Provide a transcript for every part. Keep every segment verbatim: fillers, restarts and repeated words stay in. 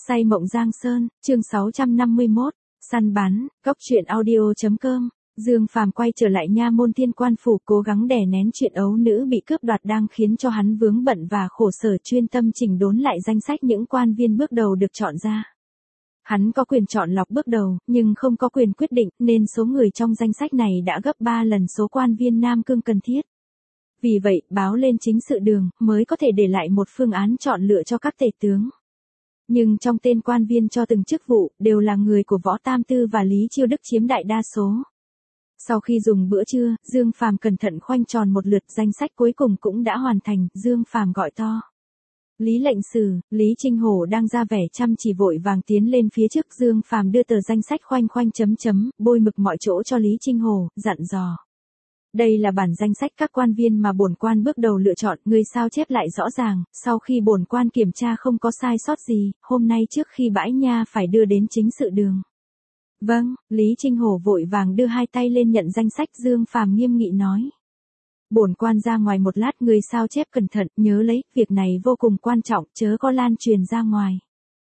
Say mộng Giang Sơn, chương sáu trăm năm mươi mốt, săn bắn, góc truyện audio chấm com. Dương Phàm quay trở lại nha môn Thiên Quan phủ, cố gắng đè nén chuyện ấu nữ bị cướp đoạt đang khiến cho hắn vướng bận và khổ sở, chuyên tâm chỉnh đốn lại danh sách những quan viên bước đầu được chọn ra. Hắn có quyền chọn lọc bước đầu, nhưng không có quyền quyết định, nên số người trong danh sách này đã gấp ba lần số quan viên Nam Cương cần thiết. Vì vậy, báo lên chính sự đường, mới có thể để lại một phương án chọn lựa cho các tể tướng. Nhưng trong tên quan viên cho từng chức vụ, đều là người của Võ Tam Tư và Lý Chiêu Đức chiếm đại đa số. Sau khi dùng bữa trưa, Dương Phàm cẩn thận khoanh tròn một lượt, danh sách cuối cùng cũng đã hoàn thành. Dương Phàm gọi to: Lý lệnh sử. Lý Trinh Hổ đang ra vẻ chăm chỉ vội vàng tiến lên phía trước. Dương Phàm đưa tờ danh sách khoanh khoanh chấm chấm, bôi mực mọi chỗ cho Lý Trinh Hổ, dặn dò: Đây là bản danh sách các quan viên mà bổn quan bước đầu lựa chọn, ngươi sao chép lại rõ ràng, sau khi bổn quan kiểm tra không có sai sót gì, hôm nay trước khi bãi nha phải đưa đến chính sự đường. Vâng. Lý Trinh Hổ vội vàng đưa hai tay lên nhận danh sách. Dương Phàm nghiêm nghị nói: Bổn quan ra ngoài một lát, ngươi sao chép cẩn thận, nhớ lấy, việc này vô cùng quan trọng, chớ có lan truyền ra ngoài.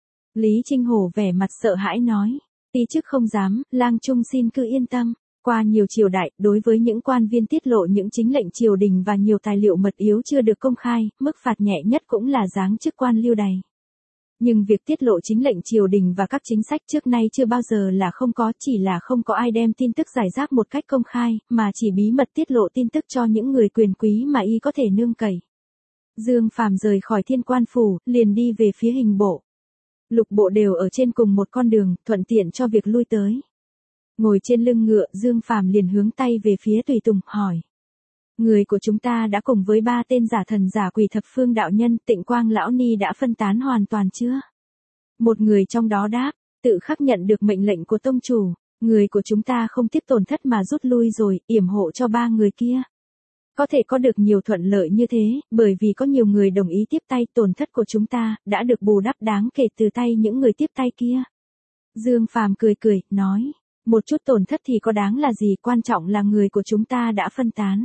Lý Trinh Hổ vẻ mặt sợ hãi nói: Ti chức không dám, lang trung xin cứ yên tâm. Qua nhiều triều đại, đối với những quan viên tiết lộ những chính lệnh triều đình và nhiều tài liệu mật yếu chưa được công khai, mức phạt nhẹ nhất cũng là giáng chức quan lưu đày. Nhưng việc tiết lộ chính lệnh triều đình và các chính sách trước nay chưa bao giờ là không có, chỉ là không có ai đem tin tức giải rác một cách công khai, mà chỉ bí mật tiết lộ tin tức cho những người quyền quý mà y có thể nương cậy. Dương Phàm rời khỏi Thiên Quan phủ, liền đi về phía hình bộ. Lục bộ đều ở trên cùng một con đường, thuận tiện cho việc lui tới. Ngồi trên lưng ngựa, Dương Phàm liền hướng tay về phía tùy tùng, hỏi: Người của chúng ta đã cùng với ba tên giả thần giả quỷ thập phương đạo nhân, Tịnh Quang lão ni đã phân tán hoàn toàn chưa? Một người trong đó đáp: Tự khắc nhận được mệnh lệnh của tông chủ, người của chúng ta không tiếp tổn thất mà rút lui rồi, yểm hộ cho ba người kia. Có thể có được nhiều thuận lợi như thế, bởi vì có nhiều người đồng ý tiếp tay, tổn thất của chúng ta đã được bù đắp đáng kể từ tay những người tiếp tay kia. Dương Phàm cười cười, nói: Một chút tổn thất thì có đáng là gì, quan trọng là người của chúng ta đã phân tán.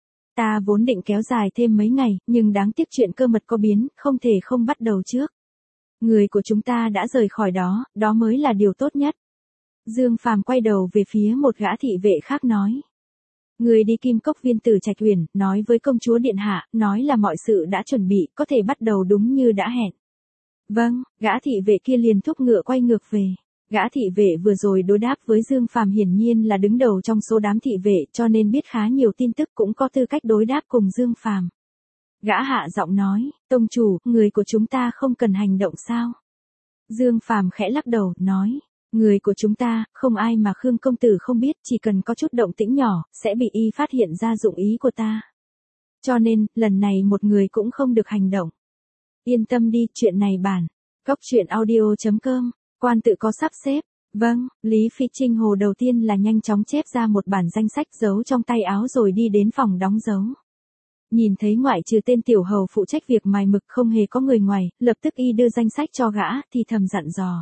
Ta vốn định kéo dài thêm mấy ngày, nhưng đáng tiếc chuyện cơ mật có biến, không thể không bắt đầu trước. Người của chúng ta đã rời khỏi đó, đó mới là điều tốt nhất. Dương Phàm quay đầu về phía một gã thị vệ khác nói: Người đi Kim Cốc Viên Tử Trạch Uyển, nói với công chúa điện hạ, nói là mọi sự đã chuẩn bị, có thể bắt đầu đúng như đã hẹn. Vâng. Gã thị vệ kia liền thúc ngựa quay ngược về. Gã thị vệ vừa rồi đối đáp với Dương Phàm hiển nhiên là đứng đầu trong số đám thị vệ, cho nên biết khá nhiều tin tức, cũng có tư cách đối đáp cùng Dương Phàm. Gã hạ giọng nói: Tông chủ, người của chúng ta không cần hành động sao? Dương Phàm khẽ lắc đầu, nói: Người của chúng ta, không ai mà Khương công tử không biết, chỉ cần có chút động tĩnh nhỏ, sẽ bị y phát hiện ra dụng ý của ta. Cho nên, lần này một người cũng không được hành động. Yên tâm đi, chuyện này bản góc truyện audio chấm com. Quan tự có sắp xếp. Vâng. Lý Phi Trinh Hồ đầu tiên là nhanh chóng chép ra một bản danh sách giấu trong tay áo rồi đi đến phòng đóng dấu. Nhìn thấy ngoại trừ tên tiểu hầu phụ trách việc mài mực không hề có người ngoài, lập tức y đưa danh sách cho gã, thì thầm dặn dò: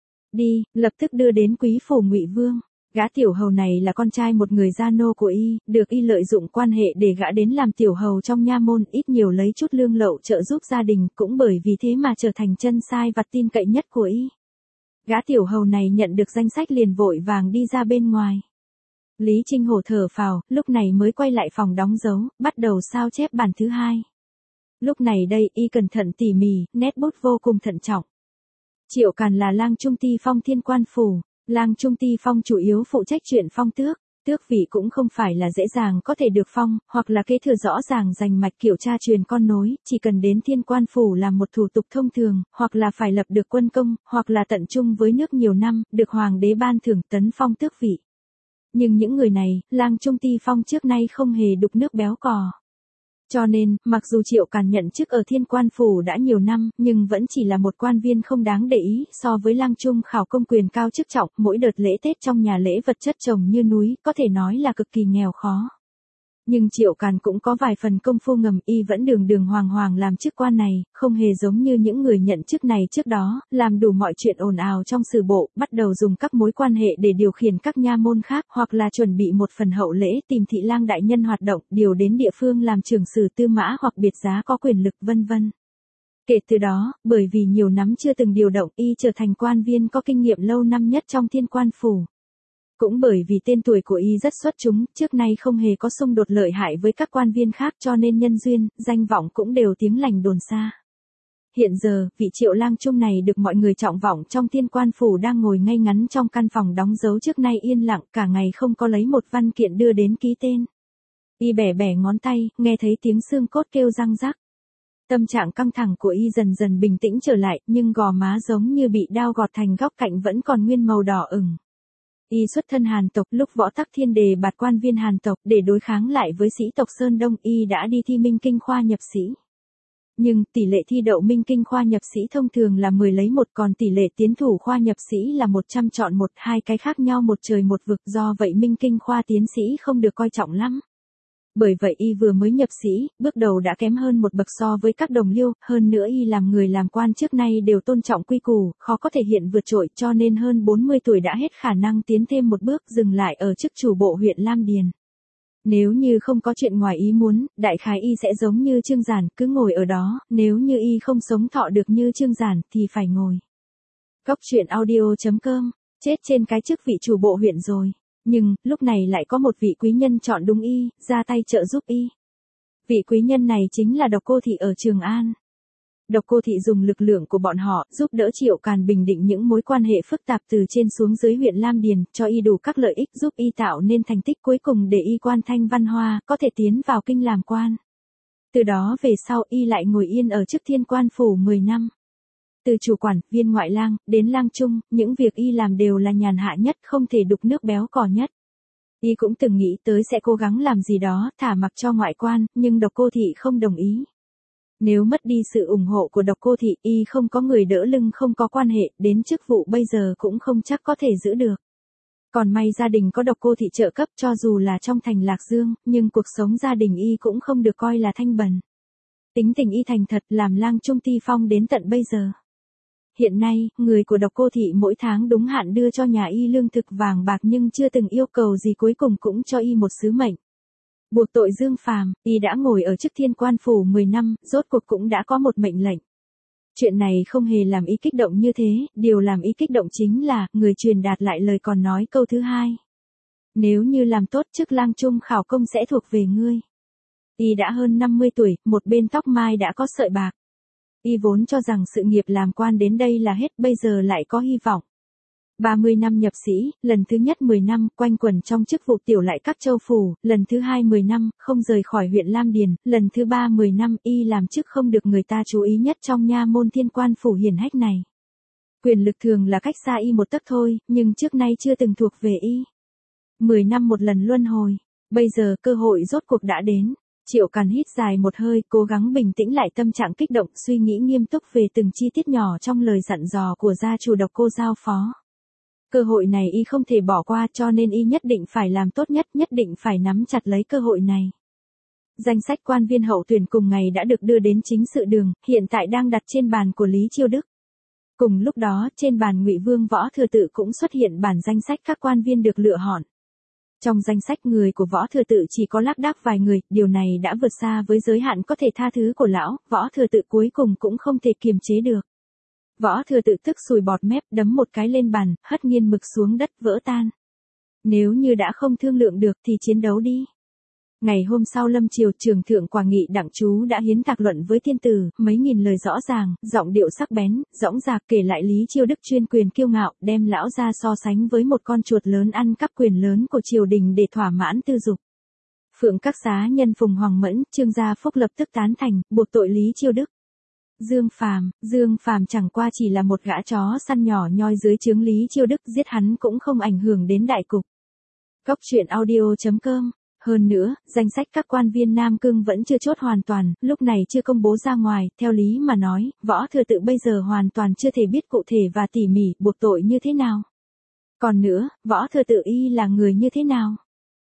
Đi, lập tức đưa đến quý phủ Ngụy Vương. Gã tiểu hầu này là con trai một người gia nô của y, được y lợi dụng quan hệ để gã đến làm tiểu hầu trong nha môn, ít nhiều lấy chút lương lậu trợ giúp gia đình, cũng bởi vì thế mà trở thành chân sai vặt tin cậy nhất của y. Gã tiểu hầu này nhận được danh sách liền vội vàng đi ra bên ngoài. Lý Trinh Hổ thở phào, lúc này mới quay lại phòng đóng dấu, bắt đầu sao chép bản thứ hai. Lúc này đây, y cẩn thận tỉ mỉ, nét bút vô cùng thận trọng. Triệu Càn là lang trung ti phong Thiên Quan phủ. Lang trung ti phong chủ yếu phụ trách chuyện phong tước. Tước vị cũng không phải là dễ dàng có thể được phong, hoặc là kế thừa rõ ràng rành mạch kiểu cha truyền con nối, chỉ cần đến Thiên Quan phủ làm một thủ tục thông thường, hoặc là phải lập được quân công, hoặc là tận trung với nước nhiều năm, được hoàng đế ban thưởng tấn phong tước vị. Nhưng những người này, lang trung ti phong trước nay không hề đục nước béo cò. Cho nên, mặc dù Triệu Càn nhận chức ở Thiên Quan phủ đã nhiều năm, nhưng vẫn chỉ là một quan viên không đáng để ý, so với lang trung khảo công quyền cao chức trọng, mỗi đợt lễ Tết trong nhà lễ vật chất chồng như núi, có thể nói là cực kỳ nghèo khó. Nhưng Triệu Càn cũng có vài phần công phu ngầm, y vẫn đường đường hoàng hoàng làm chức quan này, không hề giống như những người nhận chức này trước đó, làm đủ mọi chuyện ồn ào trong sử bộ, bắt đầu dùng các mối quan hệ để điều khiển các nha môn khác, hoặc là chuẩn bị một phần hậu lễ tìm thị lang đại nhân hoạt động, điều đến địa phương làm trưởng sử tư mã hoặc biệt giá có quyền lực vân vân. Kể từ đó, bởi vì nhiều năm chưa từng điều động, y trở thành quan viên có kinh nghiệm lâu năm nhất trong Thiên Quan Phủ. Cũng bởi vì tên tuổi của y rất xuất chúng, trước nay không hề có xung đột lợi hại với các quan viên khác cho nên nhân duyên, danh vọng cũng đều tiếng lành đồn xa. Hiện giờ, vị Triệu Lang Trung này được mọi người trọng vọng trong Thiên Quan Phủ đang ngồi ngay ngắn trong căn phòng đóng dấu trước nay yên lặng, cả ngày không có lấy một văn kiện đưa đến ký tên. Y bẻ bẻ ngón tay, nghe thấy tiếng xương cốt kêu răng rắc. Tâm trạng căng thẳng của y dần dần bình tĩnh trở lại, nhưng gò má giống như bị đao gọt thành góc cạnh vẫn còn nguyên màu đỏ ửng. Y xuất thân Hàn tộc, lúc Võ Tắc Thiên đề bạt quan viên Hàn tộc để đối kháng lại với sĩ tộc Sơn Đông, y đã đi thi Minh Kinh khoa nhập sĩ. Nhưng tỷ lệ thi đậu Minh Kinh khoa nhập sĩ thông thường là mười lấy một, còn tỷ lệ tiến thủ khoa nhập sĩ là một trăm chọn một, hai cái khác nhau một trời một vực, do vậy Minh Kinh khoa tiến sĩ không được coi trọng lắm. Bởi vậy y vừa mới nhập sĩ, bước đầu đã kém hơn một bậc so với các đồng liêu, hơn nữa y làm người làm quan trước nay đều tôn trọng quy củ, khó có thể hiện vượt trội, cho nên hơn bốn mươi tuổi đã hết khả năng tiến thêm một bước, dừng lại ở chức chủ bộ huyện Lam Điền. Nếu như không có chuyện ngoài ý muốn, đại khái y sẽ giống như Trương Giản, cứ ngồi ở đó, nếu như y không sống thọ được như Trương Giản thì phải ngồi. Góc truyện audio chấm com, chết trên cái chức vị chủ bộ huyện rồi. Nhưng, lúc này lại có một vị quý nhân chọn đúng y, ra tay trợ giúp y. Vị quý nhân này chính là Độc Cô Thị ở Trường An. Độc Cô Thị dùng lực lượng của bọn họ, giúp đỡ Triệu Càn bình định những mối quan hệ phức tạp từ trên xuống dưới huyện Lam Điền, cho y đủ các lợi ích giúp y tạo nên thành tích cuối cùng để y quan thanh văn hoa, có thể tiến vào kinh làm quan. Từ đó về sau y lại ngồi yên ở chức Thiên Quan Phủ mười năm. Từ chủ quản, viên ngoại lang, đến lang trung, những việc y làm đều là nhàn hạ nhất, không thể đục nước béo cò nhất. Y cũng từng nghĩ tới sẽ cố gắng làm gì đó, thả mặc cho ngoại quan, nhưng Độc Cô Thị không đồng ý. Nếu mất đi sự ủng hộ của Độc Cô Thị, y không có người đỡ lưng, không có quan hệ, đến chức vụ bây giờ cũng không chắc có thể giữ được. Còn may gia đình có Độc Cô Thị trợ cấp, cho dù là trong thành Lạc Dương, nhưng cuộc sống gia đình y cũng không được coi là thanh bần. Tính tình y thành thật, làm lang trung ti phong đến tận bây giờ. Hiện nay, người của Độc Cô Thị mỗi tháng đúng hạn đưa cho nhà y lương thực vàng bạc nhưng chưa từng yêu cầu gì, cuối cùng cũng cho y một sứ mệnh. Buộc tội Dương Phàm, y đã ngồi ở chức Thiên Quan Phủ mười năm, rốt cuộc cũng đã có một mệnh lệnh. Chuyện này không hề làm y kích động như thế, điều làm y kích động chính là, người truyền đạt lại lời còn nói câu thứ hai. Nếu như làm tốt chức lang trung khảo công sẽ thuộc về ngươi. Y đã hơn năm mươi tuổi, một bên tóc mai đã có sợi bạc. Y vốn cho rằng sự nghiệp làm quan đến đây là hết, bây giờ lại có hy vọng. ba mươi năm nhập sĩ, lần thứ nhất mười năm, quanh quẩn trong chức vụ tiểu lại các châu phủ, lần thứ hai mười năm, không rời khỏi huyện Lam Điền, lần thứ ba mười năm, y làm chức không được người ta chú ý nhất trong nha môn Thiên Quan Phủ hiển hách này. Quyền lực thường là cách xa y một tấc thôi, nhưng trước nay chưa từng thuộc về y. mười năm một lần luân hồi, bây giờ cơ hội rốt cuộc đã đến. Triệu Càn hít dài một hơi, cố gắng bình tĩnh lại tâm trạng kích động, suy nghĩ nghiêm túc về từng chi tiết nhỏ trong lời dặn dò của gia chủ Độc Cô giao phó. Cơ hội này y không thể bỏ qua, cho nên y nhất định phải làm tốt nhất, nhất định phải nắm chặt lấy cơ hội này. Danh sách quan viên hậu tuyển cùng ngày đã được đưa đến chính sự đường, hiện tại đang đặt trên bàn của Lý Chiêu Đức. Cùng lúc đó, trên bàn Ngụy Vương Võ Thừa Tự cũng xuất hiện bản danh sách các quan viên được lựa chọn. Trong danh sách người của Võ Thừa Tự chỉ có lác đác vài người, điều này đã vượt xa với giới hạn có thể tha thứ của lão, Võ Thừa Tự cuối cùng cũng không thể kiềm chế được. Võ Thừa Tự tức sùi bọt mép, đấm một cái lên bàn, hất nghiên mực xuống đất, vỡ tan. Nếu như đã không thương lượng được thì chiến đấu đi. Ngày hôm sau lâm triều, Trưởng thượng Quả Nghị Đặng Chú đã hiến thạc luận với thiên tử, mấy nghìn lời rõ ràng, giọng điệu sắc bén, dõng dạc kể lại Lý Chiêu Đức chuyên quyền kiêu ngạo, đem lão ra so sánh với một con chuột lớn ăn cắp quyền lớn của triều đình để thỏa mãn tư dục. Phượng các xá nhân Phùng Hoàng Mẫn, Trương Gia Phúc lập tức tán thành, buộc tội Lý Chiêu Đức. Dương Phàm, Dương Phàm chẳng qua chỉ là một gã chó săn nhỏ nhoi dưới trướng Lý Chiêu Đức, giết hắn cũng không ảnh hưởng đến đại cục. Góc truyện audio chấm com. Hơn nữa, danh sách các quan viên Nam Cương vẫn chưa chốt hoàn toàn, lúc này chưa công bố ra ngoài, theo lý mà nói, Võ Thừa Tự bây giờ hoàn toàn chưa thể biết cụ thể và tỉ mỉ buộc tội như thế nào. Còn nữa, Võ Thừa Tự y là người như thế nào?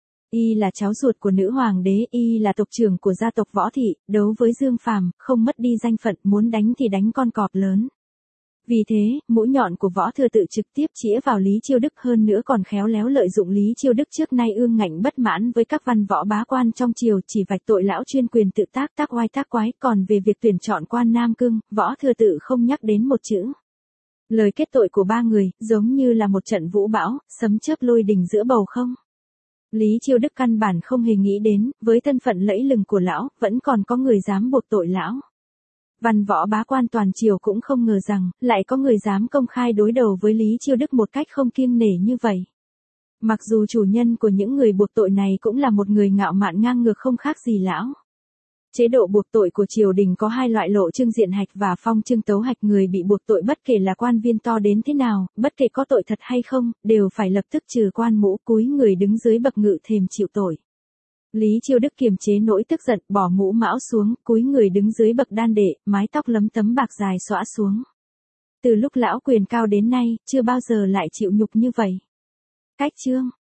Y là cháu ruột của nữ hoàng đế, y là tộc trưởng của gia tộc Võ Thị, đấu với Dương Phàm, không mất đi danh phận, muốn đánh thì đánh con cọp lớn. Vì thế, mũi nhọn của Võ Thừa Tự trực tiếp chĩa vào Lý Chiêu Đức, hơn nữa còn khéo léo lợi dụng Lý Chiêu Đức trước nay ương ngạnh bất mãn với các văn võ bá quan trong triều, chỉ vạch tội lão chuyên quyền tự tác tác oai tác quái, còn về việc tuyển chọn quan Nam Cương, Võ Thừa Tự không nhắc đến một chữ. Lời kết tội của ba người, giống như là một trận vũ bão, sấm chớp lôi đình giữa bầu không. Lý Chiêu Đức căn bản không hề nghĩ đến, với thân phận lẫy lừng của lão, vẫn còn có người dám buộc tội lão. Văn võ bá quan toàn triều cũng không ngờ rằng, lại có người dám công khai đối đầu với Lý Chiêu Đức một cách không kiêng nể như vậy. Mặc dù chủ nhân của những người buộc tội này cũng là một người ngạo mạn ngang ngược không khác gì lão. Chế độ buộc tội của triều đình có hai loại: lộ trương diện hạch và phong trương tấu hạch. Người bị buộc tội bất kể là quan viên to đến thế nào, bất kể có tội thật hay không, đều phải lập tức trừ quan mũ, cúi người đứng dưới bậc ngự thềm chịu tội. Lý Chiêu Đức kiềm chế nỗi tức giận, bỏ mũ mão xuống, cúi người đứng dưới bậc đan đệ, mái tóc lấm tấm bạc dài xõa xuống. Từ lúc lão quyền cao đến nay, chưa bao giờ lại chịu nhục như vậy. Cách chương